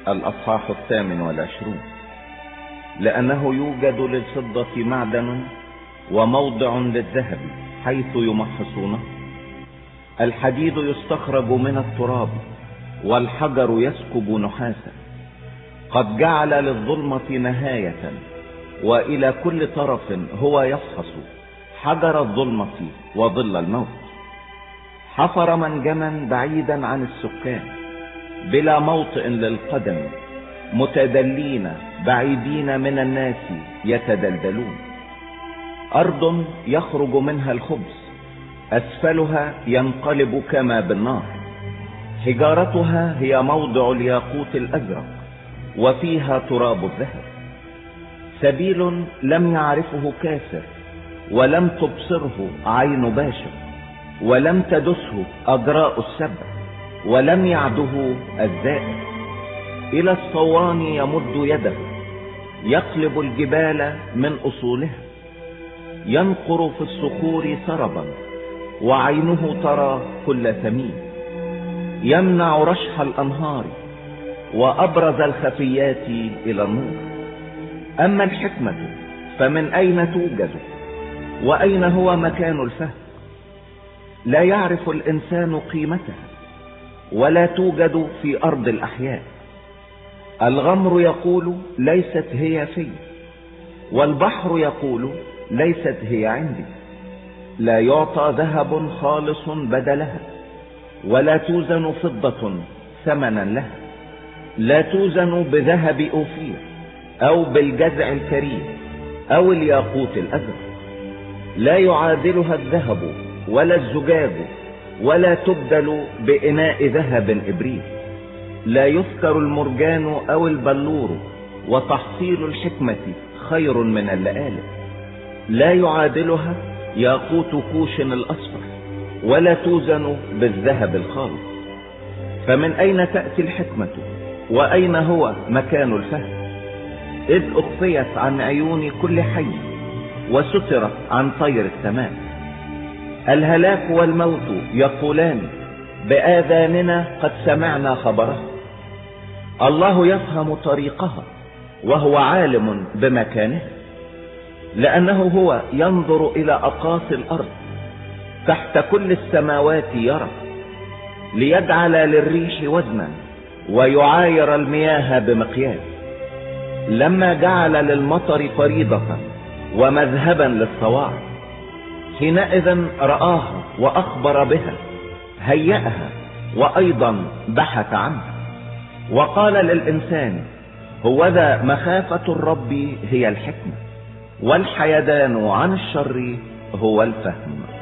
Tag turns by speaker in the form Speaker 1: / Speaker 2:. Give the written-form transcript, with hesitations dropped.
Speaker 1: الأصحاح 28. لأنه يوجد للفضة معدن وموضع للذهب حيث يمحصونه. الحديد يستخرج من التراب والحجر يسكب نحاسا. قد جعل للظلمة نهاية وإلى كل طرف هو يفحص حجر الظلمة وظل الموت. حفر منجما بعيدا عن السكان بلا موطئ للقدم، متدلين بعيدين من الناس يتدلدلون. أرض يخرج منها الخبز، أسفلها ينقلب كما بالنار. حجارتها هي موضع الياقوت الأزرق وفيها تراب الذهب. سبيل لم يعرفه كافر، ولم تبصره عين باشر، ولم تدسه أجراء السبع، ولم يعده الزائر. إلى الصوان يمد يده، يقلب الجبال من أصولها. ينقر في الصخور سربا، وعينه ترى كل ثمين. يمنع رشح الأنهار، وأبرز الخفيات إلى النور. أما الحكمة فمن أين توجد؟ وأين هو مكان الفهم؟ لا يعرف الإنسان قيمتها، ولا توجد في أرض الأحياء. الغمر يقول ليست هي في، والبحر يقول ليست هي عندي. لا يعطى ذهب خالص بدلها، ولا توزن فضة ثمنا لها. لا توزن بذهب أوفير، أو بالجزع الكريم، أو الياقوت الأزرق. لا يعادلها الذهب ولا الزجاج، ولا تبدل بإناء ذهب إبريق. لا يذكر المرجان أو البلور، وتحصيل الحكمة خير من اللآلئ. لا يعادلها ياقوت كوش الأصفر، ولا توزن بالذهب الخالص. فمن أين تأتي الحكمة؟ وأين هو مكان الفهم؟ إذ أخفيت عن عيون كل حي، وسترت عن طير السماء. الهلاك والموت يقولان بآذاننا قد سمعنا خبرها. الله يفهم طريقها، وهو عالم بمكانها. لأنه هو ينظر إلى أقاصي الأرض، تحت كل السماوات يرى. ليجعل للريح وزنا، ويعاير المياه بمقياس. لما جعل للمطر فريضة ومذهبا للصواعق، حينئذ رآها وأخبر بها، هيأها وأيضا بحث عنها. وقال للإنسان هوذا مخافة الرب هي الحكمة، والحيدان عن الشر هو الفهم.